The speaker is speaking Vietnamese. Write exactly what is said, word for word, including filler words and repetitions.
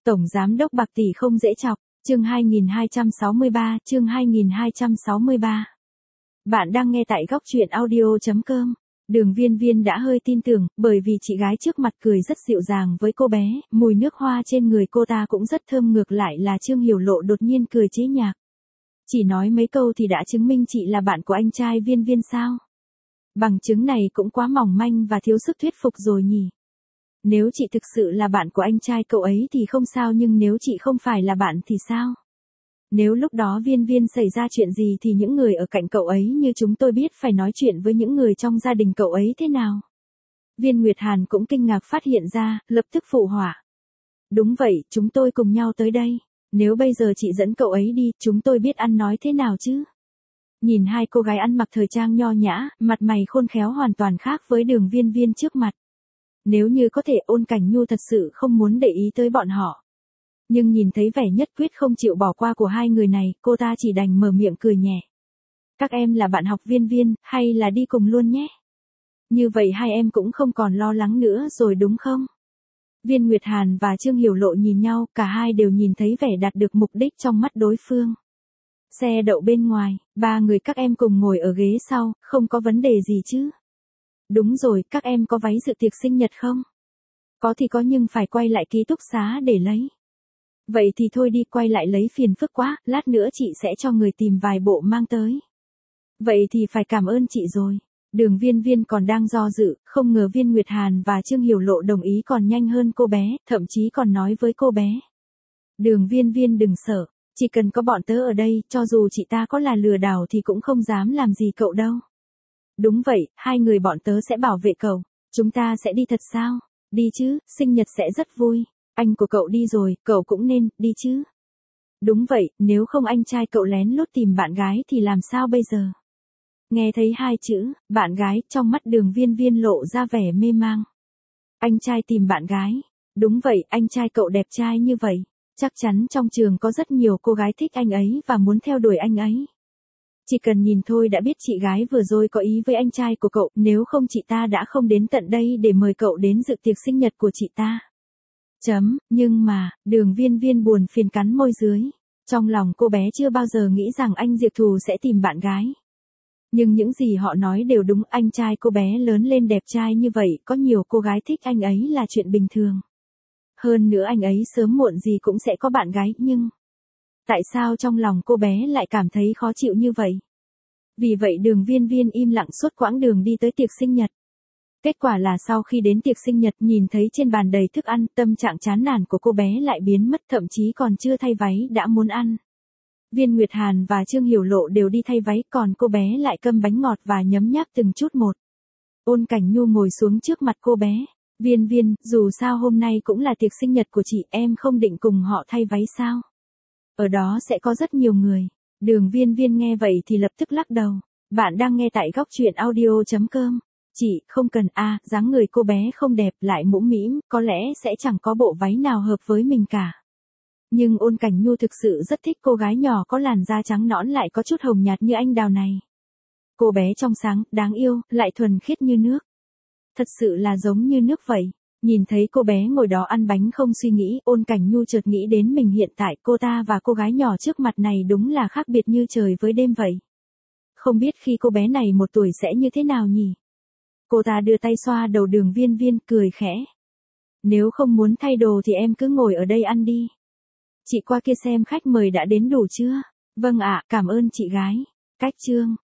Tổng giám đốc bạc tỷ không dễ chọc, chương hai nghìn hai trăm sáu mươi ba, chương hai nghìn hai trăm sáu mươi ba. Bạn đang nghe tại góc truyện audio chấm com. Đường Viên Viên đã hơi tin tưởng, bởi vì chị gái trước mặt cười rất dịu dàng với cô bé, mùi nước hoa trên người cô ta cũng rất thơm, ngược lại là Trương Hiểu Lộ đột nhiên cười chế nhạc. Chỉ nói mấy câu thì đã chứng minh chị là bạn của anh trai Viên Viên sao? Bằng chứng này cũng quá mỏng manh và thiếu sức thuyết phục rồi nhỉ. Nếu chị thực sự là bạn của anh trai cậu ấy thì không sao, nhưng nếu chị không phải là bạn thì sao? Nếu lúc đó Viên Viên xảy ra chuyện gì thì những người ở cạnh cậu ấy như chúng tôi biết phải nói chuyện với những người trong gia đình cậu ấy thế nào? Viên Nguyệt Hàn cũng kinh ngạc phát hiện ra, lập tức phụ họa. Đúng vậy, chúng tôi cùng nhau tới đây. Nếu bây giờ chị dẫn cậu ấy đi, chúng tôi biết ăn nói thế nào chứ? Nhìn hai cô gái ăn mặc thời trang nho nhã, mặt mày khôn khéo hoàn toàn khác với Đường Viên Viên trước mặt. Nếu như có thể, Ôn Cảnh Nhu thật sự không muốn để ý tới bọn họ. Nhưng nhìn thấy vẻ nhất quyết không chịu bỏ qua của hai người này, cô ta chỉ đành mở miệng cười nhẹ. Các em là bạn học Viên Viên, hay là đi cùng luôn nhé? Như vậy hai em cũng không còn lo lắng nữa rồi đúng không? Viên Nguyệt Hàn và Trương Hiểu Lộ nhìn nhau, cả hai đều nhìn thấy vẻ đạt được mục đích trong mắt đối phương. Xe đậu bên ngoài, ba người các em cùng ngồi ở ghế sau, không có vấn đề gì chứ? Đúng rồi, các em có váy dự tiệc sinh nhật không? Có thì có, nhưng phải quay lại ký túc xá để lấy. Vậy thì thôi đi, quay lại lấy phiền phức quá, lát nữa chị sẽ cho người tìm vài bộ mang tới. Vậy thì phải cảm ơn chị rồi. Đường Viên Viên còn đang do dự, không ngờ Viên Nguyệt Hàn và Trương Hiểu Lộ đồng ý còn nhanh hơn cô bé, thậm chí còn nói với cô bé. Đường Viên Viên đừng sợ, chỉ cần có bọn tớ ở đây, cho dù chị ta có là lừa đảo thì cũng không dám làm gì cậu đâu. Đúng vậy, hai người bọn tớ sẽ bảo vệ cậu. Chúng ta sẽ đi thật sao? Đi chứ, sinh nhật sẽ rất vui. Anh của cậu đi rồi, cậu cũng nên, đi chứ. Đúng vậy, nếu không anh trai cậu lén lút tìm bạn gái thì làm sao bây giờ? Nghe thấy hai chữ, bạn gái, trong mắt Đường Viên Viên lộ ra vẻ mê mang. Anh trai tìm bạn gái. Đúng vậy, anh trai cậu đẹp trai như vậy. Chắc chắn trong trường có rất nhiều cô gái thích anh ấy và muốn theo đuổi anh ấy. Chỉ cần nhìn thôi đã biết chị gái vừa rồi có ý với anh trai của cậu, nếu không chị ta đã không đến tận đây để mời cậu đến dự tiệc sinh nhật của chị ta. Chấm, nhưng mà, Đường Viên Viên buồn phiền cắn môi dưới. Trong lòng cô bé chưa bao giờ nghĩ rằng anh Diệp Thù sẽ tìm bạn gái. Nhưng những gì họ nói đều đúng, anh trai cô bé lớn lên đẹp trai như vậy, có nhiều cô gái thích anh ấy là chuyện bình thường. Hơn nữa anh ấy sớm muộn gì cũng sẽ có bạn gái, nhưng... Tại sao trong lòng cô bé lại cảm thấy khó chịu như vậy? Vì vậy Đường Viên Viên im lặng suốt quãng đường đi tới tiệc sinh nhật. Kết quả là sau khi đến tiệc sinh nhật nhìn thấy trên bàn đầy thức ăn, tâm trạng chán nản của cô bé lại biến mất, thậm chí còn chưa thay váy đã muốn ăn. Viên Nguyệt Hàn và Trương Hiểu Lộ đều đi thay váy, còn cô bé lại câm bánh ngọt và nhấm nháp từng chút một. Ôn Cảnh Nhu ngồi xuống trước mặt cô bé. Viên Viên, dù sao hôm nay cũng là tiệc sinh nhật của chị, em không định cùng họ thay váy sao? Ở đó sẽ có rất nhiều người. Đường Viên Viên nghe vậy thì lập tức lắc đầu. Bạn đang nghe tại góc truyện audio chấm com. Chị, không cần a, à, dáng người cô bé không đẹp, lại mũm mĩm, có lẽ sẽ chẳng có bộ váy nào hợp với mình cả. Nhưng Ôn Cảnh Nhu thực sự rất thích cô gái nhỏ có làn da trắng nõn lại có chút hồng nhạt như anh đào này. Cô bé trong sáng, đáng yêu, lại thuần khiết như nước. Thật sự là giống như nước vậy. Nhìn thấy cô bé ngồi đó ăn bánh không suy nghĩ, Ôn Cảnh Nhu chợt nghĩ đến mình hiện tại, cô ta và cô gái nhỏ trước mặt này đúng là khác biệt như trời với đêm vậy. Không biết khi cô bé này một tuổi sẽ như thế nào nhỉ? Cô ta đưa tay xoa đầu Đường Viên Viên, cười khẽ. Nếu không muốn thay đồ thì em cứ ngồi ở đây ăn đi. Chị qua kia xem khách mời đã đến đủ chưa? Vâng ạ, cảm ơn chị gái. Cách chương.